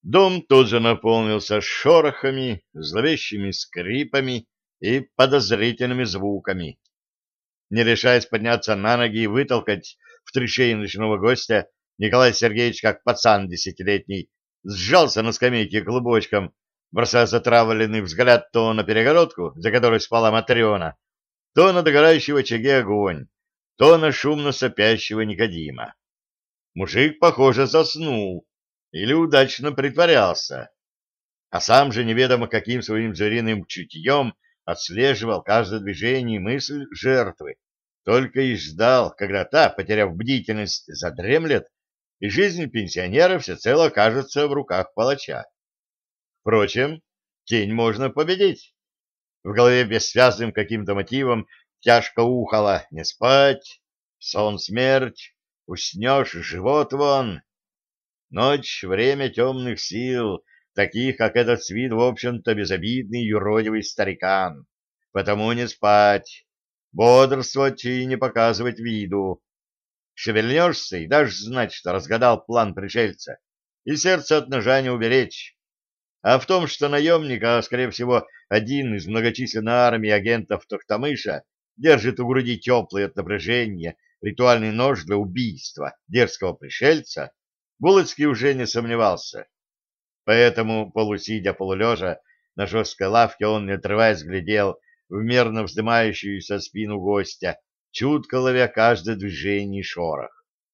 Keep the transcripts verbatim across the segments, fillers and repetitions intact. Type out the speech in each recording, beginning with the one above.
Дом тут же наполнился шорохами, зловещими скрипами и подозрительными звуками. Не решаясь подняться на ноги и вытолкать в три шеи ночного гостя, Николай Сергеевич, как пацан десятилетний, сжался на скамейке клубочком, бросая затравленный взгляд то на перегородку, за которой спала Матрена, то на догорающий в очаге огонь, то на шумно сопящего Никодима. Мужик, похоже, заснул или удачно притворялся, а сам же неведомо каким своим звериным чутьем отслеживал каждое движение и мысль жертвы, только и ждал, когда та, потеряв бдительность, задремлет, и жизнь пенсионера всецело окажется в руках палача. Впрочем, тень можно победить. В голове бессвязным каким-то мотивом тяжко ухало: не спать, сон смерть, уснешь, живот вон. Ночь — время темных сил, таких, как этот с виду, в общем-то, безобидный юродивый старикан. Потому не спать, бодрствовать и не показывать виду. Шевельнешься и дашь знать, что разгадал план пришельца, и сердце от ножа не уберечь. А в том, что наемника, а скорее всего, один из многочисленной армии агентов Тохтамыша, держит у груди теплый от напряжения ритуальный нож для убийства дерзкого пришельца, Булыцкий уже не сомневался. Поэтому, полусидя полулежа, на жесткой лавке он, не отрываясь, глядел в мерно вздымающуюся спину гостя, чутко ловя каждое движение и шорох.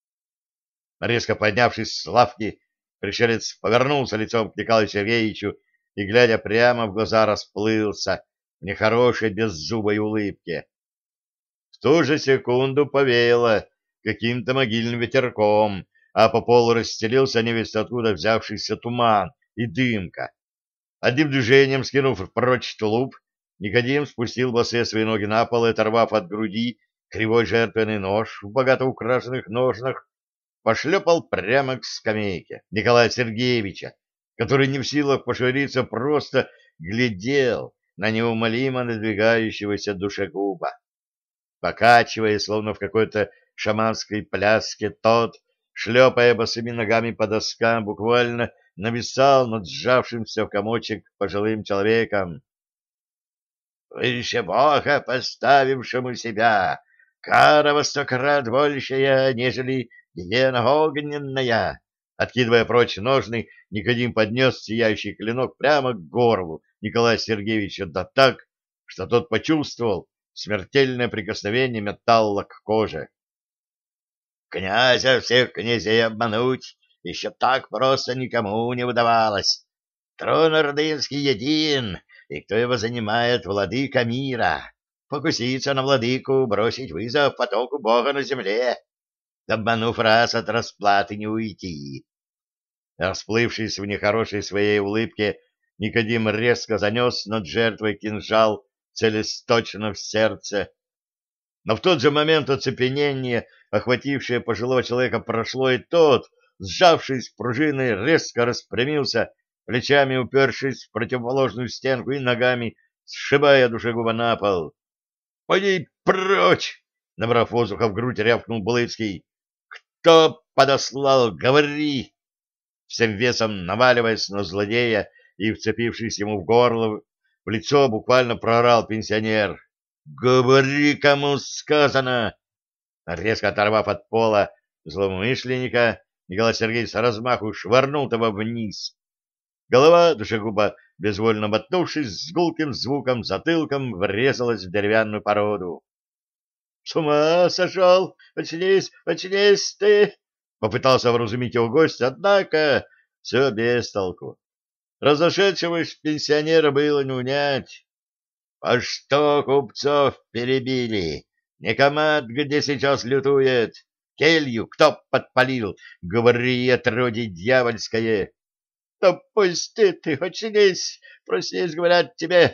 Резко поднявшись с лавки, пришелец повернулся лицом к Николаю Сергеевичу и, глядя прямо в глаза, расплылся в нехорошей беззубой улыбке. В ту же секунду повеяло каким-то могильным ветерком, а по полу расстелился невесть откуда взявшийся туман и дымка. Одним движением, скинув прочь тулуп, Никодим спустил босые свои ноги на пол и, оторвав от груди кривой жертвенный нож в богато украшенных ножнах, пошлепал прямо к скамейке Николая Сергеевича, который не в силах пошевелиться, просто глядел на неумолимо надвигающегося душегуба. Покачиваясь, словно в какой-то шаманской пляске, тот, шлепая босыми ногами по доскам, буквально нависал над сжавшимся в комочек пожилым человеком. «Выше Бога, поставившему себя, кара во сто крат большая, нежели гиена огненная!» Откидывая прочь ножны, Никодим поднес сияющий клинок прямо к горлу Николая Сергеевича, да так, что тот почувствовал смертельное прикосновение металла к коже. «Князя всех князей обмануть еще так просто никому не удавалось. Трон ордынский един, и кто его занимает, владыка мира. Покуситься на владыку, бросить вызов потоку Бога на земле. Обманув раз, от расплаты не уйти». Расплывшись в нехорошей своей улыбке, Никодим резко занес над жертвой кинжал, целясь точно в сердце. Но в тот же момент оцепенение, охватившее пожилого человека, прошло, и тот, сжавшись пружиной, резко распрямился, плечами упершись в противоположную стенку и ногами сшибая душегуба на пол. — Пойди прочь! — набрав воздуха в грудь, рявкнул Булыцкий. — Кто подослал? Говори! Всем весом наваливаясь на злодея и вцепившись ему в горло, в лицо буквально проорал пенсионер. «Говори, кому сказано!» Резко оторвав от пола злоумышленника, Николай Сергеевич с размаху швырнул того вниз. Голова душегуба, безвольно мотнувшись, с гулким звуком затылком врезалась в деревянную породу. — С ума сошел! Очнись, очнись ты! — попытался вразумить его гость, однако все без толку. Разошедшегося пенсионера было не унять. — А что купцов перебили? Не комат, где сейчас лютует? Келью кто подпалил? Говори, отродье дьявольское! — Да пусти ты, очнись, проснись, говорят тебе.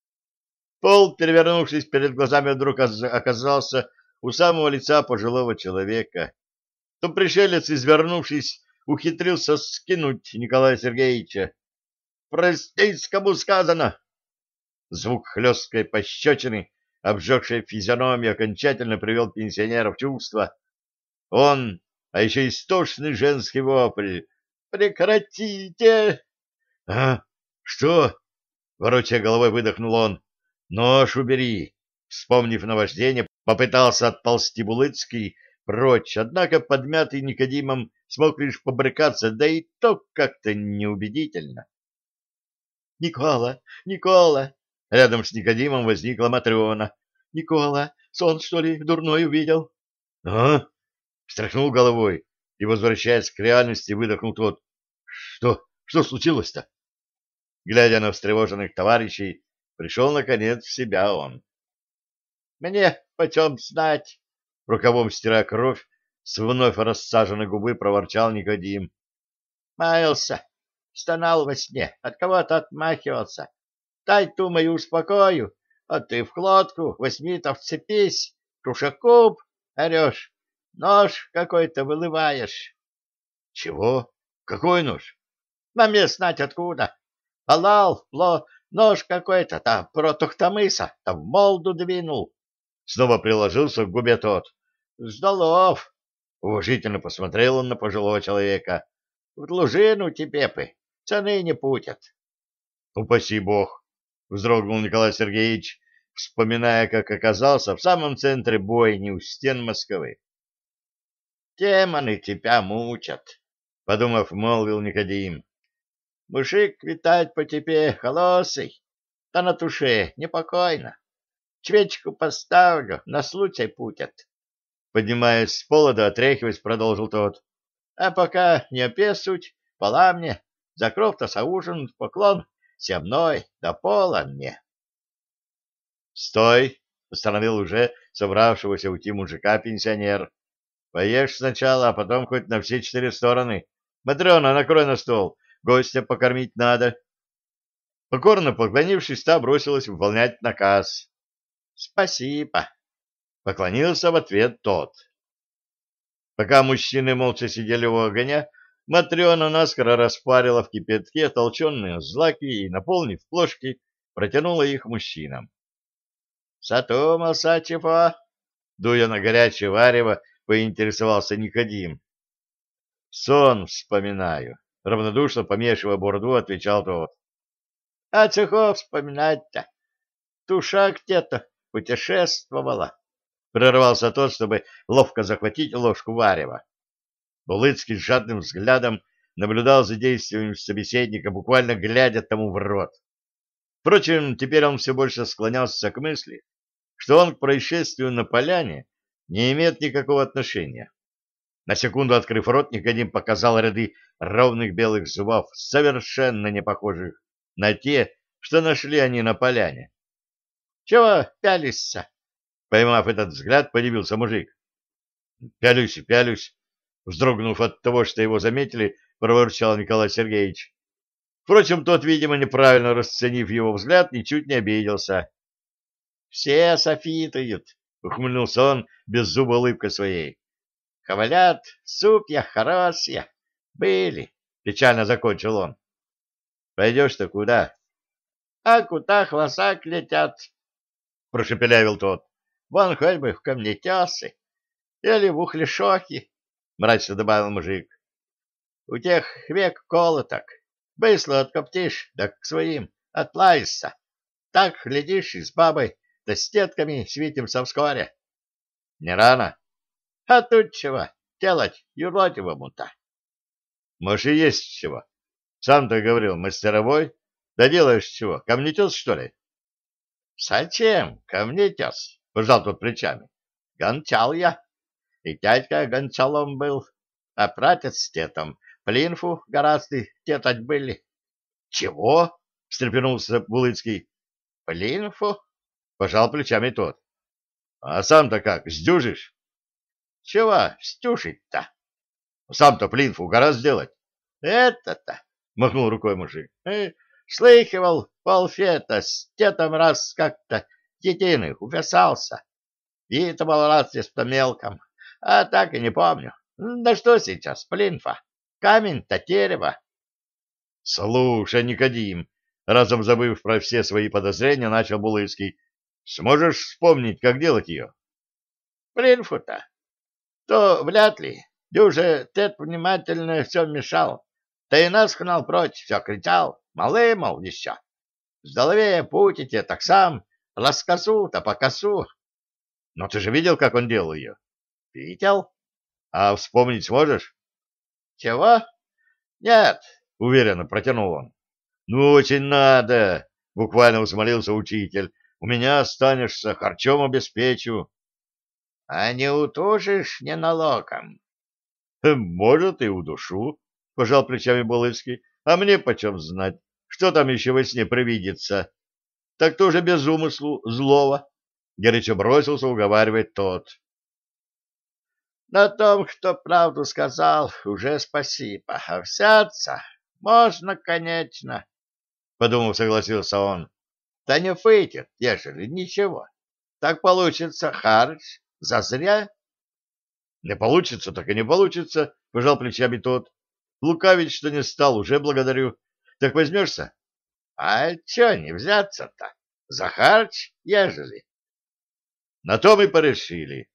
Пол, перевернувшись перед глазами, вдруг оказался у самого лица пожилого человека. То пришелец, извернувшись, ухитрился скинуть Николая Сергеевича. — Простись, кому сказано! Звук хлесткой пощечины, обжегшей физиономию, окончательно привел пенсионера в чувство. Он, а еще истошный женский вопль. Прекратите! — А? Что? — ворочая головой, выдохнул он. — Нож убери. Вспомнив наваждение, попытался отползти Булыцкий прочь, однако подмятый Никодимом смог лишь побрыкаться, да и то как-то неубедительно. — Никола, Никола! — Рядом с Никодимом возникла Матрена. — Никола, сон, что ли, дурной увидел? — А? — встряхнул головой и, возвращаясь к реальности, выдохнул тот. — Что? Что случилось-то? Глядя на встревоженных товарищей, пришел, наконец, в себя он. — Мне почем знать? — рукавом стирая кровь, с вновь рассаженной губы проворчал Никодим. — Маялся, стонал во сне, от кого-то отмахивался. Дай ту мою успокою, а ты в глотку возьми-то вцепись, тушакуб, орешь, нож какой-то вылываешь. — Чего? Какой нож? — На мне знать откуда. Алал, ло, нож какой-то, да про Тухтамыса, да в молду двинул. Снова приложился к губе тот. — Здолов! — уважительно посмотрел он на пожилого человека. — В лужину тебе бы, цены не путят. — Упаси бог! — вздрогнул Николай Сергеевич, вспоминая, как оказался в самом центре бойни у стен Москвы. — Демоны тебя мучат, — подумав, молвил Никодим. — Мужик, витать, по тебе холосый, да на туше непокойно. Свечку поставлю, на случай путят. Поднимаясь с пола да отряхиваясь, продолжил тот. — А пока не опесуть, пола мне, за кров-то соужин, поклон, се мной, да пола мне. — Стой! — остановил уже собравшегося уйти мужика пенсионер. — Поешь сначала, а потом хоть на все четыре стороны. Матрена, накрой на стол, гостя покормить надо. Покорно поклонившись, та бросилась выполнять наказ. — Спасибо! — поклонился в ответ тот. Пока мужчины молча сидели у огня, Матрена наскоро распарила в кипятке толченые злаки и, наполнив плошки, протянула их мужчинам. — Задумался чего? — дуя на горячее варево, поинтересовался Никодим. — Сон вспоминаю. Равнодушно помешивая бурду, отвечал тот. — А чего вспоминать-то? Душа где-то путешествовала. Прервался тот, чтобы ловко захватить ложку варева. Булыцкий с жадным взглядом наблюдал за действиями собеседника, буквально глядя тому в рот. Впрочем, теперь он все больше склонялся к мысли, что он к происшествию на поляне не имеет никакого отношения. На секунду открыв рот, Никодим показал ряды ровных белых зубов, совершенно не похожих на те, что нашли они на поляне. — Чего пялишься? Поймав этот взгляд, подивился мужик. — Пялюсь и пялюсь, вздрогнув от того, что его заметили, проворчал Николай Сергеевич. Впрочем, тот, видимо, неправильно расценив его взгляд, ничуть не обиделся. — Все софитают, — ухмыльнулся он беззубой улыбкой своей. — Говорят, супья хорошие. Были, — печально закончил он. — Пойдешь-то куда? — А куда хвосак летят? — прошепелявил тот. — Вон хоть бы в камнетесы или в ухлешохи, — мрачно добавил мужик. — У тех век колоток. Быстро откоптишь, да к своим отлаешься. Так, глядишь, и с бабой, да с тетками свитимся вскоре. — Не рано? — А тут чего делать юродивому-то? — Может, и есть чего. Сам-то говорил, мастеровой. Да делаешь чего, камнетес, что ли? — Зачем камнетес? — пожал тот плечами. — Гончал я. И дядька гончалом был, а пратец с тетом плинфу гораздо тетать были. — Чего? — встрепенулся Булыцкий. — Плинфу? — пожал плечами тот. — А сам-то как, сдюжишь? — Чего стюшить-то? — Сам-то плинфу гораздо сделать. — Это-то, — махнул рукой мужик. э, слыхивал, полфета с тетом раз как-то детины уписался. И-то был раз с мелком, а так и не помню. Да что сейчас, плинфа? Камень-то дерево. — Слушай, Никодим, разом забыв про все свои подозрения, начал Булыцкий. — Сможешь вспомнить, как делать ее? — Плинфу-то? То вряд ли. Дюже тет внимательно все мешал. Ты нас гнал прочь, все кричал, малы, мол, еще. Здоровее путите, так сам, раскосу-то по косу. Но ты же видел, как он делал ее? Видел? А вспомнить сможешь? Чего? Нет, — уверенно протянул он. — Ну, очень надо, — буквально взмолился учитель. — У меня останешься, харчом обеспечу. — А не утушишь ненароком? — Может, и удушу, — пожал плечами Булыцкий. — А мне почем знать, что там еще во сне привидится? Так тоже без умыслу злого. Горячо бросился уговаривать тот. — На том, кто правду сказал, уже спасибо. А взяться можно, конечно. — подумав, согласился он. — Да не выйдет, ежели ничего. Так получится харч зазря. — Не получится, так и не получится, — пожал плечами тот. — Лукавить, что не стал, уже благодарю. Так возьмешься? — А чё не взяться-то? За харч, ежели? На том и порешили.